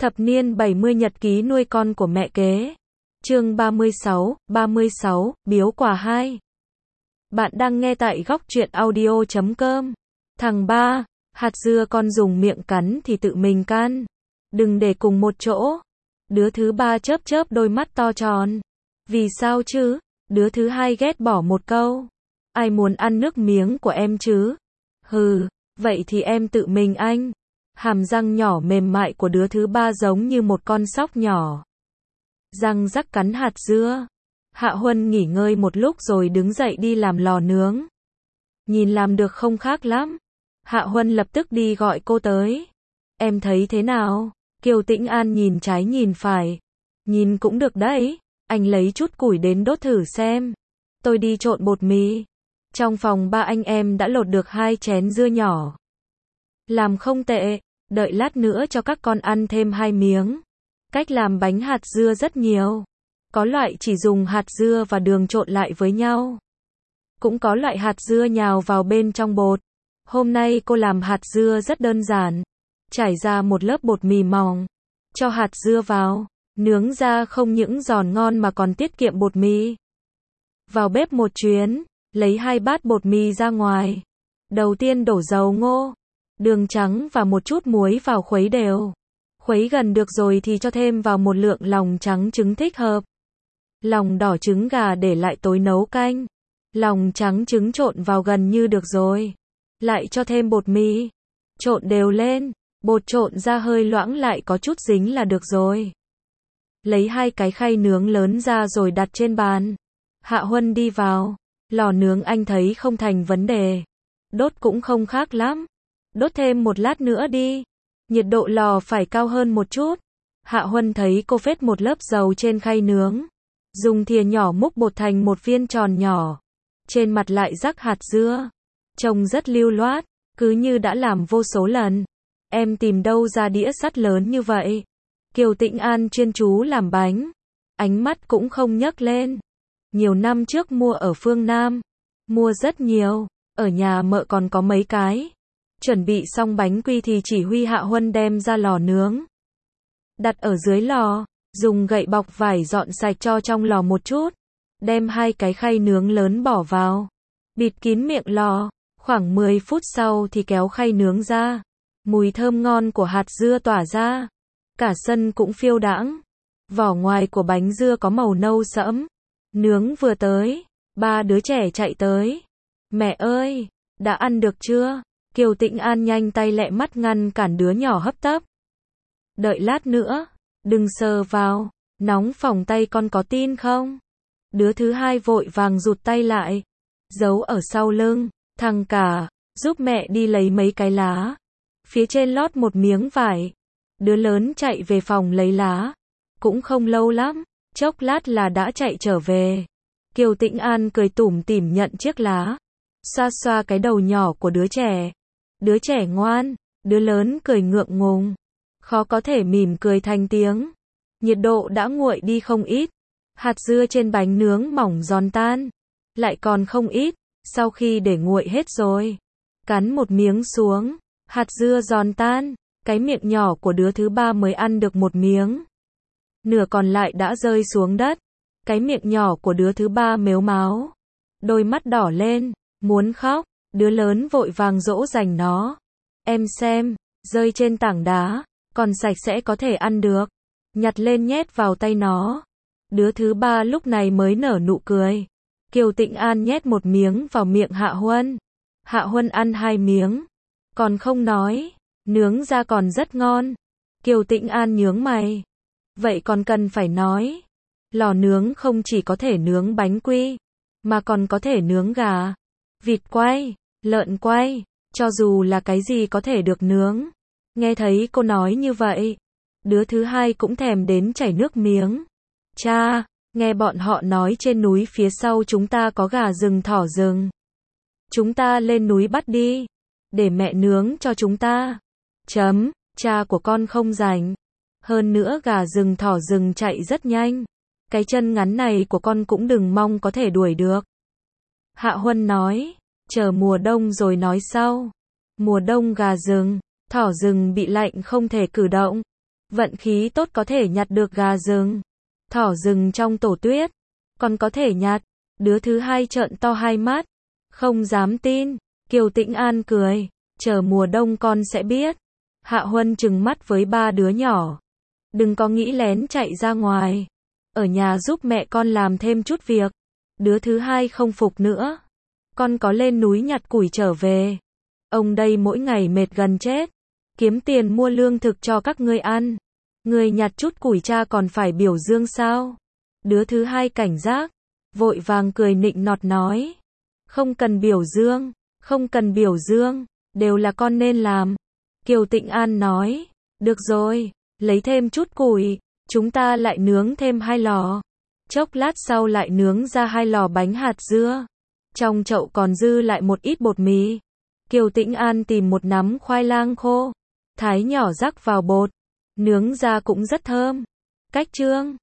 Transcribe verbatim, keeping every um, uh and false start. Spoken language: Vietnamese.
Thập niên bảy mươi nhật ký nuôi con của mẹ kế. Chương ba mươi sáu, ba mươi sáu, biếu quà hai. Bạn đang nghe tại góc truyện audio chấm com. Thằng ba, hạt dưa con dùng miệng cắn thì tự mình căn. Đừng để cùng một chỗ. Đứa thứ ba chớp chớp đôi mắt to tròn. Vì sao chứ? Đứa thứ hai ghét bỏ một câu. Ai muốn ăn nước miếng của em chứ? Hừ, vậy thì em tự mình anh. Hàm răng nhỏ mềm mại của đứa thứ ba giống như một con sóc nhỏ. Răng rắc cắn hạt dưa. Hạ Huân nghỉ ngơi một lúc rồi đứng dậy đi làm lò nướng. Nhìn làm được không khác lắm. Hạ Huân lập tức đi gọi cô tới. Em thấy thế nào? Kiều Tĩnh An nhìn trái nhìn phải. Nhìn cũng được đấy. Anh lấy chút củi đến đốt thử xem. Tôi đi trộn bột mì. Trong phòng ba anh em đã lột được hai chén dưa nhỏ. Làm không tệ, đợi lát nữa cho các con ăn thêm hai miếng. Cách làm bánh hạt dưa rất nhiều. Có loại chỉ dùng hạt dưa và đường trộn lại với nhau. Cũng có loại hạt dưa nhào vào bên trong bột. Hôm nay cô làm hạt dưa rất đơn giản. Trải ra một lớp bột mì mỏng. Cho hạt dưa vào. Nướng ra không những giòn ngon mà còn tiết kiệm bột mì. Vào bếp một chuyến. Lấy hai bát bột mì ra ngoài. Đầu tiên đổ dầu ngô, đường trắng và một chút muối vào khuấy đều. Khuấy gần được rồi thì cho thêm vào một lượng lòng trắng trứng thích hợp. Lòng đỏ trứng gà để lại tối nấu canh. Lòng trắng trứng trộn vào gần như được rồi. Lại cho thêm bột mì. Trộn đều lên. Bột trộn ra hơi loãng lại có chút dính là được rồi. Lấy hai cái khay nướng lớn ra rồi đặt trên bàn. Hạ Huân đi vào. Lò nướng anh thấy không thành vấn đề. Đốt cũng không khác lắm. Đốt thêm một lát nữa đi. Nhiệt độ lò phải cao hơn một chút. Hạ Huân thấy cô phết một lớp dầu trên khay nướng. Dùng thìa nhỏ múc bột thành một viên tròn nhỏ. Trên mặt lại rắc hạt dưa. Trông rất lưu loát. Cứ như đã làm vô số lần. Em tìm đâu ra đĩa sắt lớn như vậy? Kiều Tĩnh An chuyên chú làm bánh. Ánh mắt cũng không nhấc lên. Nhiều năm trước mua ở phương Nam. Mua rất nhiều. Ở nhà mợ còn có mấy cái. Chuẩn bị xong bánh quy thì chỉ huy Hạ Huân đem ra lò nướng. Đặt ở dưới lò. Dùng gậy bọc vải dọn sạch cho trong lò một chút. Đem hai cái khay nướng lớn bỏ vào. Bịt kín miệng lò. Khoảng mười phút sau thì kéo khay nướng ra. Mùi thơm ngon của hạt dưa tỏa ra. Cả sân cũng phiêu đãng. Vỏ ngoài của bánh dưa có màu nâu sẫm. Nướng vừa tới. Ba đứa trẻ chạy tới. Mẹ ơi, đã ăn được chưa? Kiều Tĩnh An nhanh tay lẹ mắt ngăn cản đứa nhỏ hấp tấp. Đợi lát nữa. Đừng sờ vào. Nóng phỏng tay con có tin không? Đứa thứ hai vội vàng rụt tay lại. Giấu ở sau lưng. Thằng cả, giúp mẹ đi lấy mấy cái lá. Phía trên lót một miếng vải. Đứa lớn chạy về phòng lấy lá. Cũng không lâu lắm. Chốc lát là đã chạy trở về. Kiều Tĩnh An cười tủm tỉm nhận chiếc lá. Xoa xoa cái đầu nhỏ của đứa trẻ. Đứa trẻ ngoan. Đứa lớn cười ngượng ngùng. Khó có thể mỉm cười thành tiếng. Nhiệt độ đã nguội đi không ít. Hạt dưa trên bánh nướng mỏng giòn tan. Lại còn không ít. Sau khi để nguội hết rồi. Cắn một miếng xuống. Hạt dưa giòn tan. Cái miệng nhỏ của đứa thứ ba mới ăn được một miếng. Nửa còn lại đã rơi xuống đất. Cái miệng nhỏ của đứa thứ ba mếu máo. Đôi mắt đỏ lên. Muốn khóc. Đứa lớn vội vàng dỗ dành nó. Em xem. Rơi trên tảng đá. Còn sạch sẽ có thể ăn được. Nhặt lên nhét vào tay nó. Đứa thứ ba lúc này mới nở nụ cười. Kiều Tĩnh An nhét một miếng vào miệng Hạ Huân. Hạ Huân ăn hai miếng. Còn không nói. Nướng ra còn rất ngon. Kiều Tĩnh An nhướng mày. Vậy còn cần phải nói. Lò nướng không chỉ có thể nướng bánh quy. Mà còn có thể nướng gà. Vịt quay. Lợn quay. Cho dù là cái gì có thể được nướng. Nghe thấy cô nói như vậy. Đứa thứ hai cũng thèm đến chảy nước miếng. Cha, nghe bọn họ nói trên núi phía sau chúng ta có gà rừng thỏ rừng. Chúng ta lên núi bắt đi. Để mẹ nướng cho chúng ta. Chấm, cha của con không rảnh. Hơn nữa gà rừng thỏ rừng chạy rất nhanh. Cái chân ngắn này của con cũng đừng mong có thể đuổi được. Hạ Huân nói, chờ mùa đông rồi nói sau. Mùa đông gà rừng, thỏ rừng bị lạnh không thể cử động. Vận khí tốt có thể nhặt được gà rừng, thỏ rừng trong tổ tuyết, còn có thể nhặt. Đứa thứ hai trợn to hai mắt, không dám tin. Kiều Tĩnh An cười, chờ mùa đông con sẽ biết. Hạ Huân trừng mắt với ba đứa nhỏ. Đừng có nghĩ lén chạy ra ngoài. Ở nhà giúp mẹ con làm thêm chút việc. Đứa thứ hai không phục nữa. Con có lên núi nhặt củi trở về. Ông đây mỗi ngày mệt gần chết. Kiếm tiền mua lương thực cho các ngươi ăn. Người nhặt chút củi cha còn phải biểu dương sao? Đứa thứ hai cảnh giác, vội vàng cười nịnh nọt nói. Không cần biểu dương, không cần biểu dương, đều là con nên làm. Kiều Tĩnh An nói, được rồi, lấy thêm chút củi, chúng ta lại nướng thêm hai lò. Chốc lát sau lại nướng ra hai lò bánh hạt dưa. Trong chậu còn dư lại một ít bột mì. Kiều Tĩnh An tìm một nắm khoai lang khô, thái nhỏ rắc vào bột, nướng ra cũng rất thơm. Cách chương